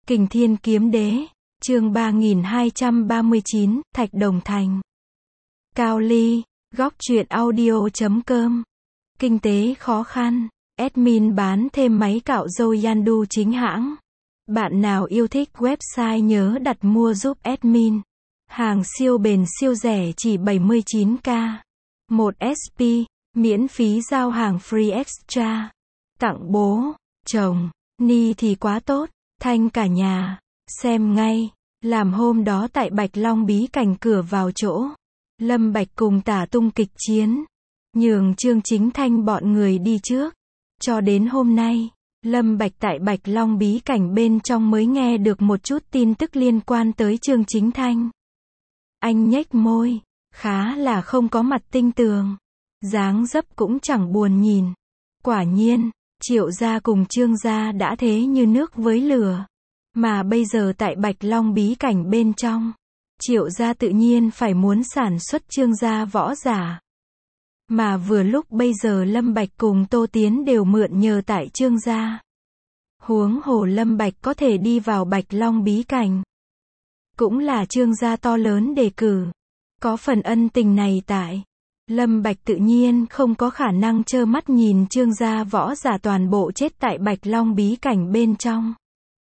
Kình Thiên Kiếm Đế, chương 3239, Thạch Đồng Thành. Cao Ly, góc truyện audio.com. Kinh tế khó khăn, admin bán thêm máy cạo râu Yandu chính hãng. Bạn nào yêu thích website nhớ đặt mua giúp admin. Hàng siêu bền siêu rẻ chỉ 79k. 1 SP, miễn phí giao hàng free extra. Tặng bố, chồng, ni thì quá tốt, thanh cả nhà. Xem ngay, làm hôm đó tại Bạch Long bí cảnh cửa vào chỗ. Lâm Bạch cùng Tả Tung kịch chiến. Nhường Trương Chính Thanh bọn người đi trước. Cho đến hôm nay, Lâm Bạch tại Bạch Long bí cảnh bên trong mới nghe được một chút tin tức liên quan tới Trương Chính Thanh. Anh nhếch môi, khá là không có mặt tinh tường. Dáng dấp cũng chẳng buồn nhìn. Quả nhiên, Triệu gia cùng Trương gia đã thế như nước với lửa. Mà bây giờ tại Bạch Long bí cảnh bên trong, Triệu gia tự nhiên phải muốn sản xuất Trương gia võ giả. Mà vừa lúc bây giờ Lâm Bạch cùng Tô Tiến đều mượn nhờ tại Trương gia. Huống hồ Lâm Bạch có thể đi vào Bạch Long bí cảnh. Cũng là Trương gia to lớn đề cử. Có phần ân tình này tại. Lâm Bạch tự nhiên không có khả năng trơ mắt nhìn Trương gia võ giả toàn bộ chết tại Bạch Long bí cảnh bên trong.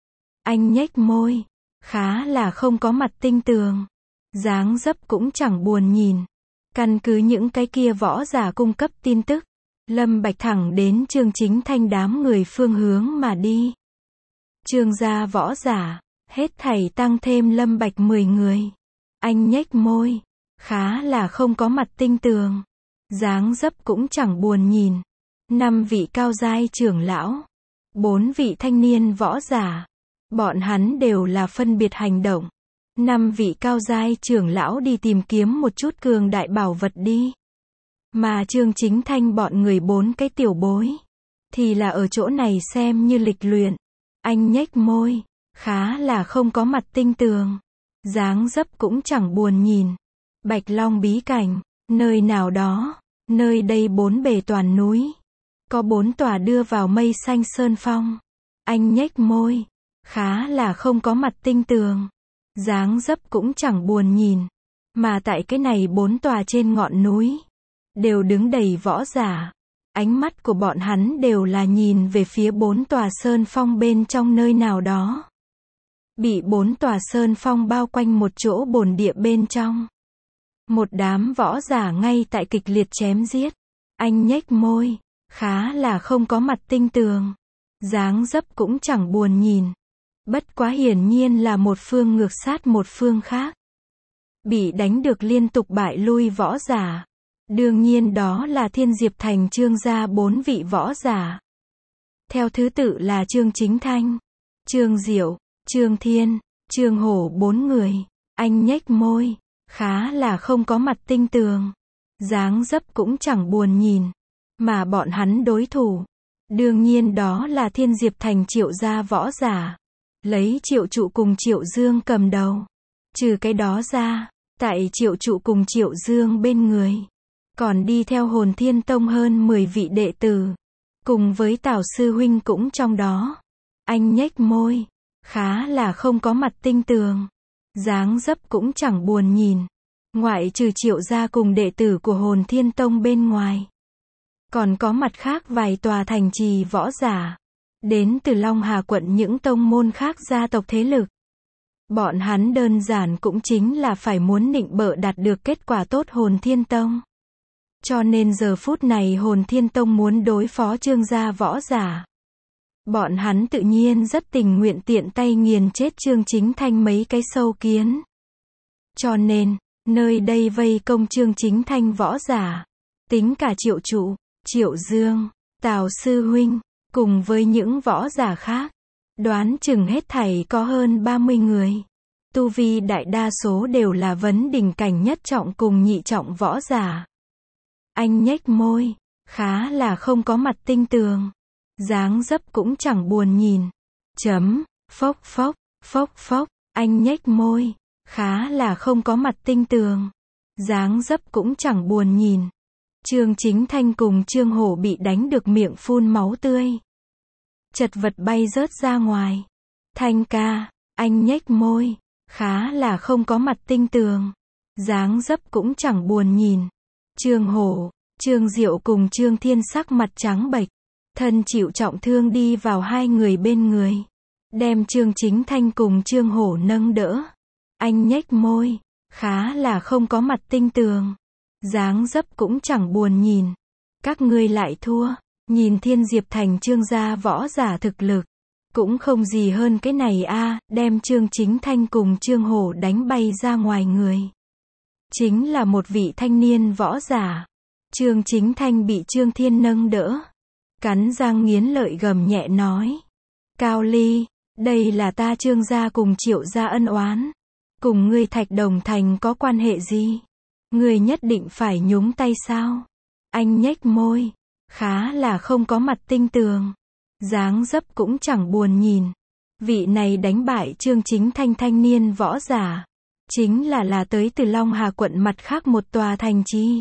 Anh nhếch môi, khá là không có mặt tinh tường. Dáng dấp cũng chẳng buồn nhìn. Căn cứ những cái kia võ giả cung cấp tin tức, Lâm Bạch thẳng đến Trương Chính Thanh đám người phương hướng mà đi. Trương gia võ giả, hết thảy tăng thêm Lâm Bạch 10 người. Anh nhếch môi, khá là không có mặt tinh tường. Dáng dấp cũng chẳng buồn nhìn. 5 vị cao giai trưởng lão, 4 vị thanh niên võ giả. Bọn hắn đều là phân biệt hành động. 5 vị cao giai trưởng lão đi tìm kiếm một chút cường đại bảo vật đi. Mà Trương Chính Thanh bọn người 4 cái tiểu bối thì là ở chỗ này xem như lịch luyện. Anh nhếch môi, khá là không có mặt tinh tường. Dáng dấp cũng chẳng buồn nhìn. Bạch Long bí cảnh, nơi nào đó, nơi đây 4 bề toàn núi. Có 4 tòa đưa vào mây xanh sơn phong. Anh nhếch môi, khá là không có mặt tinh tường. Dáng dấp cũng chẳng buồn nhìn. Mà tại cái này 4 tòa trên ngọn núi, đều đứng đầy võ giả. Ánh mắt của bọn hắn đều là nhìn về phía 4 tòa sơn phong bên trong nơi nào đó. Bị 4 tòa sơn phong bao quanh một chỗ bồn địa bên trong. Một đám võ giả ngay tại kịch liệt chém giết. Anh nhếch môi, khá là không có mặt tinh tường. Dáng dấp cũng chẳng buồn nhìn. Bất quá hiển nhiên là một phương ngược sát một phương khác. Bị đánh được liên tục bại lui võ giả. Đương nhiên đó là Thiên Diệp Thành Trương gia 4 vị võ giả. Theo thứ tự là Trương Chính Thanh, Trương Diệu, Trương Thiên, Trương Hổ 4 người. Anh nhếch môi, khá là không có mặt tinh tường. Dáng dấp cũng chẳng buồn nhìn. Mà bọn hắn đối thủ, đương nhiên đó là Thiên Diệp Thành Triệu gia võ giả. Lấy Triệu Trụ cùng Triệu Dương cầm đầu. Trừ cái đó ra, tại Triệu Trụ cùng Triệu Dương bên người, còn đi theo Hồn Thiên Tông hơn 10 vị đệ tử. Cùng với Tào sư huynh cũng trong đó. Anh nhếch môi, khá là không có mặt tinh tường. Dáng dấp cũng chẳng buồn nhìn. Ngoại trừ Triệu gia cùng đệ tử của Hồn Thiên Tông bên ngoài, còn có mặt khác vài tòa thành trì võ giả. Đến từ Long Hà quận những tông môn khác gia tộc thế lực. Bọn hắn đơn giản cũng chính là phải muốn nịnh bợ đạt được kết quả tốt Hồn Thiên Tông. Cho nên giờ phút này Hồn Thiên Tông muốn đối phó Trương gia võ giả. Bọn hắn tự nhiên rất tình nguyện tiện tay nghiền chết Trương Chính Thanh mấy cái sâu kiến. Cho nên, nơi đây vây công Trương Chính Thanh võ giả. Tính cả Triệu Trụ, Triệu Dương, Tào sư huynh, cùng với những võ giả khác, đoán chừng hết thảy có hơn 30 người. Tu vi đại đa số đều là vấn đỉnh cảnh nhất trọng cùng nhị trọng võ giả. Anh nhếch môi, khá là không có mặt tinh tường. Dáng dấp cũng chẳng buồn nhìn. Phốc phốc, phốc phốc, anh nhếch môi, khá là không có mặt tinh tường. Dáng dấp cũng chẳng buồn nhìn. Trương Chính Thanh cùng Trương Hổ bị đánh được miệng phun máu tươi. Chật vật bay rớt ra ngoài. Thanh ca, Anh nhếch môi, khá là không có mặt tinh tường. Dáng dấp cũng chẳng buồn nhìn. Trương Hổ, Trương Diệu cùng Trương Thiên sắc mặt trắng bệch, thân chịu trọng thương đi vào hai người bên người, đem Trương Chính Thanh cùng Trương Hổ nâng đỡ. Anh nhếch môi, khá là không có mặt tinh tường. Dáng dấp cũng chẳng buồn nhìn. Các ngươi lại thua. Nhìn Thiên Diệp Thành Trương gia võ giả thực lực, cũng không gì hơn cái này a, đem Trương Chính Thanh cùng Trương Hổ đánh bay ra ngoài người. Chính là một vị thanh niên võ giả. Trương Chính Thanh bị Trương Thiên nâng đỡ, cắn răng nghiến lợi gầm nhẹ nói: Cao Ly, đây là ta Trương gia cùng Triệu gia ân oán, cùng ngươi Thạch Đồng Thành có quan hệ gì? Ngươi nhất định phải nhúng tay sao? Anh nhếch môi, khá là không có mặt tinh tường. Dáng dấp cũng chẳng buồn nhìn. Vị này đánh bại Trương Chính Thanh thanh niên võ giả, chính là tới từ Long Hà quận mặt khác một tòa thành trì.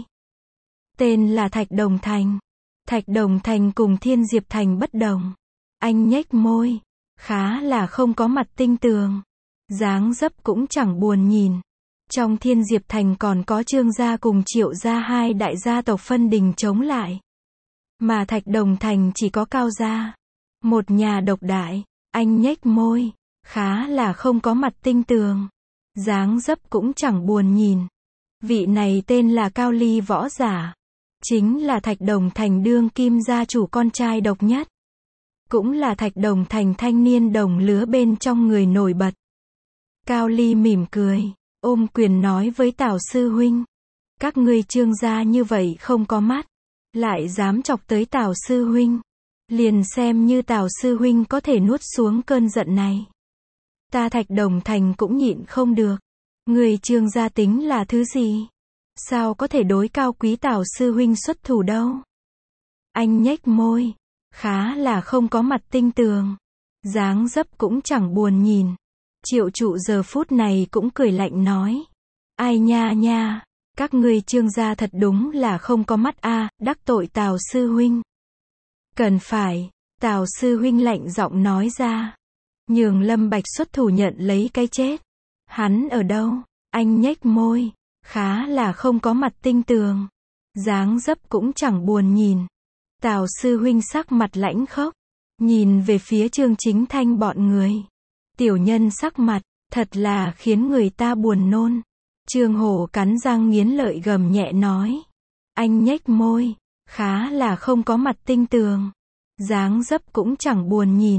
Tên là Thạch Đồng Thành. Thạch Đồng Thành cùng Thiên Diệp Thành bất đồng. Anh nhếch môi, khá là không có mặt tinh tường. Dáng dấp cũng chẳng buồn nhìn. Trong Thiên Diệp Thành còn có Trương gia cùng Triệu gia hai đại gia tộc phân đình chống lại. Mà Thạch Đồng Thành chỉ có Cao gia, một nhà độc đại. Anh nhếch môi, khá là không có mặt tinh tường. Dáng dấp cũng chẳng buồn nhìn. Vị này tên là Cao Ly võ giả, chính là Thạch Đồng Thành đương kim gia chủ con trai độc nhất, cũng là Thạch Đồng Thành thanh niên đồng lứa bên trong người nổi bật. Cao Ly mỉm cười, ôm quyền nói với Tào sư huynh: Các ngươi Trương gia như vậy không có mắt, lại dám chọc tới Tào sư huynh, liền xem như Tào sư huynh có thể nuốt xuống cơn giận này. Ta Thạch Đồng Thành cũng nhịn không được. Người Trương gia tính là thứ gì? Sao có thể đối cao quý Tào sư huynh xuất thủ đâu? Anh nhếch môi, khá là không có mặt tinh tường. Dáng dấp cũng chẳng buồn nhìn. Triệu trụ giờ phút này cũng cười lạnh nói: Ai nha nha, các ngươi Trương gia thật đúng là không có mắt a, đắc tội Tào sư huynh. Cần phải, Tào sư huynh lạnh giọng nói ra. Nhường Lâm Bạch xuất thủ nhận lấy cái chết. Hắn ở đâu? Anh nhếch môi, khá là không có mặt tinh tường. Dáng dấp cũng chẳng buồn nhìn. Tào sư huynh sắc mặt lãnh khốc, nhìn về phía Trương Chính Thanh bọn người. Tiểu nhân sắc mặt, thật là khiến người ta buồn nôn. Trương Hổ cắn răng nghiến lợi gầm nhẹ nói: Anh nhếch môi, khá là không có mặt tinh tường. Dáng dấp cũng chẳng buồn nhìn.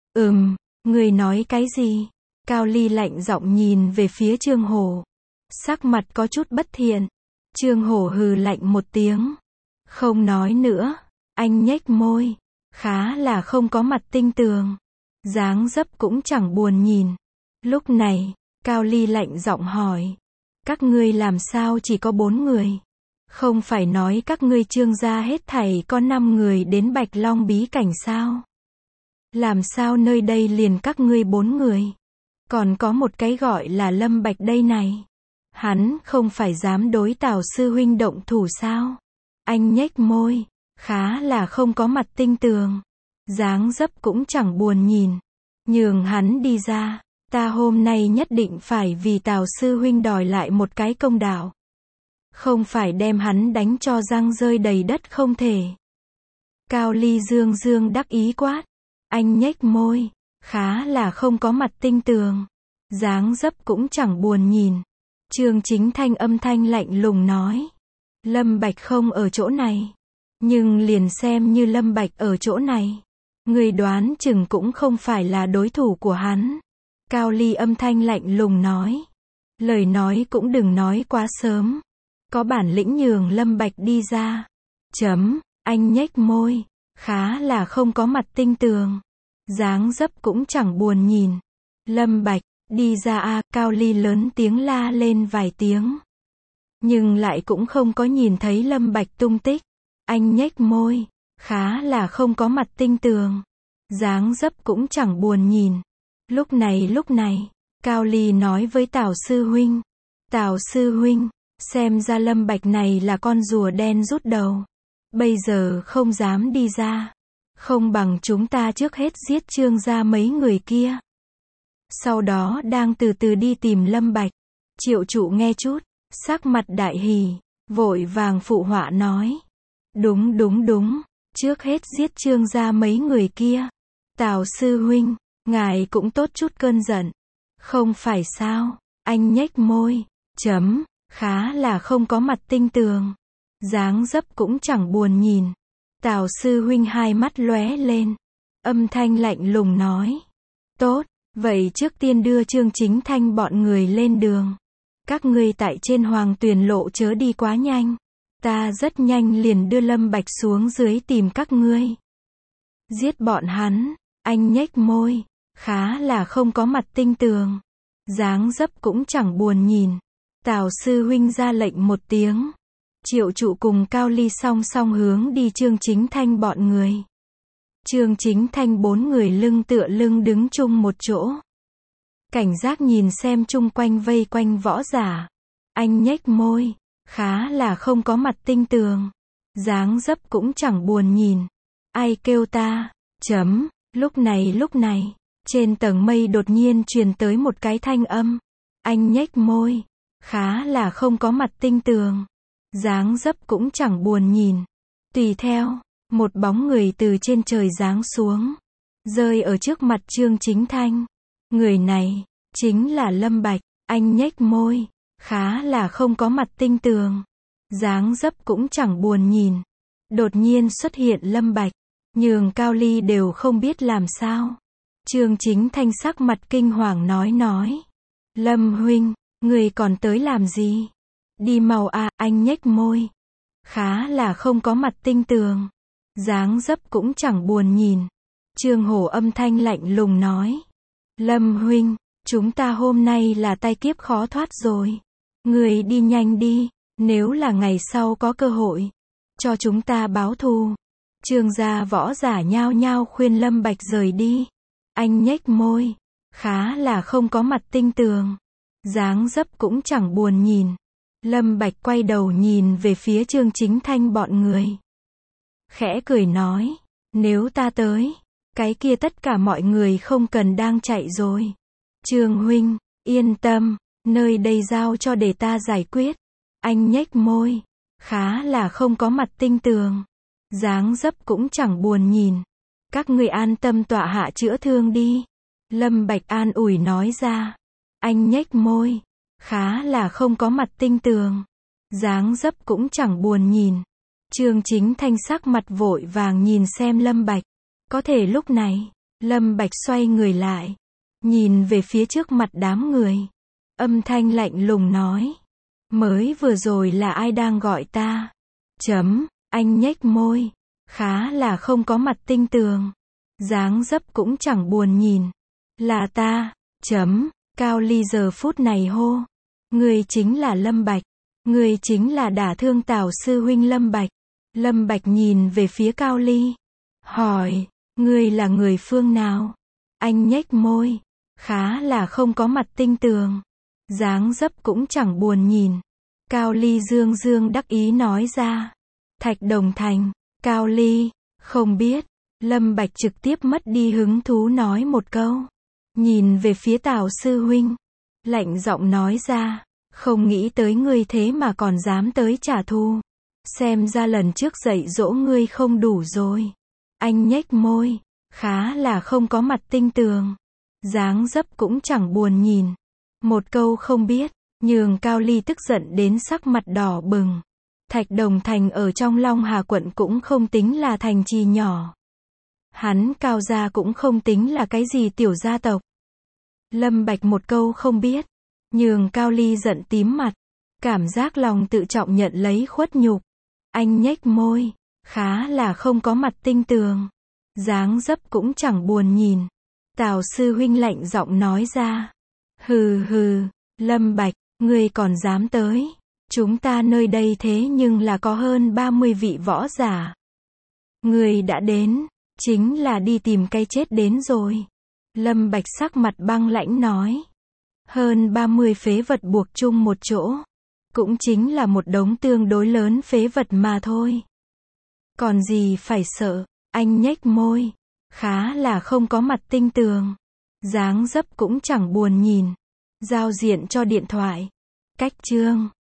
Người nói cái gì? Cao Ly lạnh giọng nhìn về phía Trương Hổ, sắc mặt có chút bất thiện. Trương Hổ hừ lạnh một tiếng, không nói nữa. Anh nhếch môi, khá là không có mặt tinh tường. Dáng dấp cũng chẳng buồn nhìn. Lúc này, Cao Ly lạnh giọng hỏi: Các ngươi làm sao chỉ có 4 người? Không phải nói các ngươi Trương gia hết thảy có 5 người đến Bạch Long bí cảnh sao? Làm sao nơi đây liền các ngươi 4 người? Còn có một cái gọi là Lâm Bạch đây này. Hắn không phải dám đối Tào sư huynh động thủ sao? Anh nhếch môi, khá là không có mặt tinh tường. Dáng dấp cũng chẳng buồn nhìn. Nhường hắn đi ra, ta hôm nay nhất định phải vì Tào sư huynh đòi lại một cái công đạo. Không phải đem hắn đánh cho răng rơi đầy đất không thể. Cao Ly dương dương đắc ý quát. Anh nhếch môi, khá là không có mặt tinh tường. Dáng dấp cũng chẳng buồn nhìn. Trương Chính Thanh âm thanh lạnh lùng nói: Lâm Bạch không ở chỗ này. Nhưng liền xem như Lâm Bạch ở chỗ này, người đoán chừng cũng không phải là đối thủ của hắn. Cao Ly âm thanh lạnh lùng nói: Lời nói cũng đừng nói quá sớm. Có bản lĩnh nhường Lâm Bạch đi ra. Anh nhếch môi, khá là không có mặt tinh tường. Dáng dấp cũng chẳng buồn nhìn. Lâm Bạch, đi ra a. Cao Ly lớn tiếng la lên vài tiếng, nhưng lại cũng không có nhìn thấy Lâm Bạch tung tích. Anh nhếch môi, khá là không có mặt tinh tường. Dáng dấp cũng chẳng buồn nhìn. Lúc này, Cao Ly nói với Tào sư huynh: Tào sư huynh, xem ra Lâm Bạch này là con rùa đen rút đầu. Bây giờ không dám đi ra. Không bằng chúng ta trước hết giết Trương gia mấy người kia. Sau đó đang từ từ đi tìm Lâm Bạch. Triệu Trụ nghe chút, sắc mặt đại hỉ, vội vàng phụ họa nói. Đúng đúng đúng, trước hết giết Trương gia mấy người kia. Tào sư huynh, ngài cũng tốt chút cơn giận. Không phải sao, anh nhếch môi, khá là không có mặt tinh tường. Dáng dấp cũng chẳng buồn nhìn. Tào sư huynh hai mắt lóe lên. Âm thanh lạnh lùng nói. Tốt, vậy trước tiên đưa Trương Chính Thanh bọn người lên đường. Các ngươi tại trên Hoàng Tuyền lộ chớ đi quá nhanh. Ta rất nhanh liền đưa Lâm Bạch xuống dưới tìm các ngươi. Giết bọn hắn, anh nhếch môi, khá là không có mặt tinh tường. Dáng dấp cũng chẳng buồn nhìn. Tào sư huynh ra lệnh một tiếng. Triệu Trụ cùng Cao Ly song song hướng đi Trương Chính Thanh bọn người. Trương Chính Thanh bốn người lưng tựa lưng đứng chung một chỗ. Cảnh giác nhìn xem chung quanh vây quanh võ giả. Anh nhếch môi, khá là không có mặt tinh tường. Dáng dấp cũng chẳng buồn nhìn. Ai kêu ta? Lúc này, trên tầng mây đột nhiên truyền tới một cái thanh âm. Anh nhếch môi, khá là không có mặt tinh tường. Dáng dấp cũng chẳng buồn nhìn. Tùy theo, một bóng người từ trên trời giáng xuống, rơi ở trước mặt Trương Chính Thanh. Người này, chính là Lâm Bạch. Anh nhếch môi, khá là không có mặt tinh tường. Dáng dấp cũng chẳng buồn nhìn. Đột nhiên xuất hiện Lâm Bạch, nhường Cao Ly đều không biết làm sao. Trương Chính Thanh sắc mặt kinh hoàng nói. Lâm huynh, người còn tới làm gì? Đi mau à, anh nhếch môi. Khá là không có mặt tinh tường. Dáng dấp cũng chẳng buồn nhìn. Trương Hổ âm thanh lạnh lùng nói. Lâm huynh, chúng ta hôm nay là tai kiếp khó thoát rồi. Người đi nhanh đi, nếu là ngày sau có cơ hội, cho chúng ta báo thù. Trương gia võ giả nhao nhao khuyên Lâm Bạch rời đi. Anh nhếch môi, khá là không có mặt tinh tường. Dáng dấp cũng chẳng buồn nhìn. Lâm Bạch quay đầu nhìn về phía Trương Chính Thanh bọn người. Khẽ cười nói, nếu ta tới, cái kia tất cả mọi người không cần đang chạy rồi. Trương huynh, yên tâm, nơi đây giao cho để ta giải quyết. Anh nhếch môi, khá là không có mặt tinh tường. Dáng dấp cũng chẳng buồn nhìn. Các ngươi an tâm tọa hạ chữa thương đi. Lâm Bạch an ủi nói ra. Anh nhếch môi, khá là không có mặt tinh tường. Dáng dấp cũng chẳng buồn nhìn. Trương Chính Thanh sắc mặt vội vàng nhìn xem Lâm Bạch. Có thể lúc này, Lâm Bạch xoay người lại, nhìn về phía trước mặt đám người. Âm thanh lạnh lùng nói. Mới vừa rồi là ai đang gọi ta? Anh nhếch môi, khá là không có mặt tinh tường. Dáng dấp cũng chẳng buồn nhìn. Là ta, Cao Ly giờ phút này hô. Người chính là Lâm Bạch. Người chính là đả thương Tào sư huynh Lâm Bạch. Lâm Bạch nhìn về phía Cao Ly. Hỏi, ngươi là người phương nào? Anh nhếch môi, khá là không có mặt tinh tường. Dáng dấp cũng chẳng buồn nhìn. Cao Ly dương dương đắc ý nói ra. Thạch Đồng Thành. Cao Ly, không biết. Lâm Bạch trực tiếp mất đi hứng thú nói một câu. Nhìn về phía Tào sư huynh. Lạnh giọng nói ra. Không nghĩ tới ngươi thế mà còn dám tới trả thù. Xem ra lần trước dạy dỗ ngươi không đủ rồi. Anh nhếch môi, khá là không có mặt tinh tường. Dáng dấp cũng chẳng buồn nhìn. Một câu không biết, nhường Cao Ly tức giận đến sắc mặt đỏ bừng. Thạch Đồng Thành ở trong Long Hà quận cũng không tính là thành trì nhỏ. Hắn Cao gia cũng không tính là cái gì tiểu gia tộc. Lâm Bạch một câu không biết, nhường Cao Ly giận tím mặt. Cảm giác lòng tự trọng nhận lấy khuất nhục. Anh nhếch môi, khá là không có mặt tinh tường. Dáng dấp cũng chẳng buồn nhìn. Tào sư huynh lạnh giọng nói ra. Hừ hừ, Lâm Bạch, ngươi còn dám tới. Chúng ta nơi đây thế nhưng là có hơn 30 vị võ giả. Ngươi đã đến, chính là đi tìm cái chết đến rồi. Lâm Bạch sắc mặt băng lãnh nói. Hơn 30 phế vật buộc chung một chỗ. Cũng chính là một đống tương đối lớn phế vật mà thôi. Còn gì phải sợ, anh nhếch môi, khá là không có mặt tinh tường. Dáng dấp cũng chẳng buồn nhìn. Giao diện cho điện thoại. Cách chương.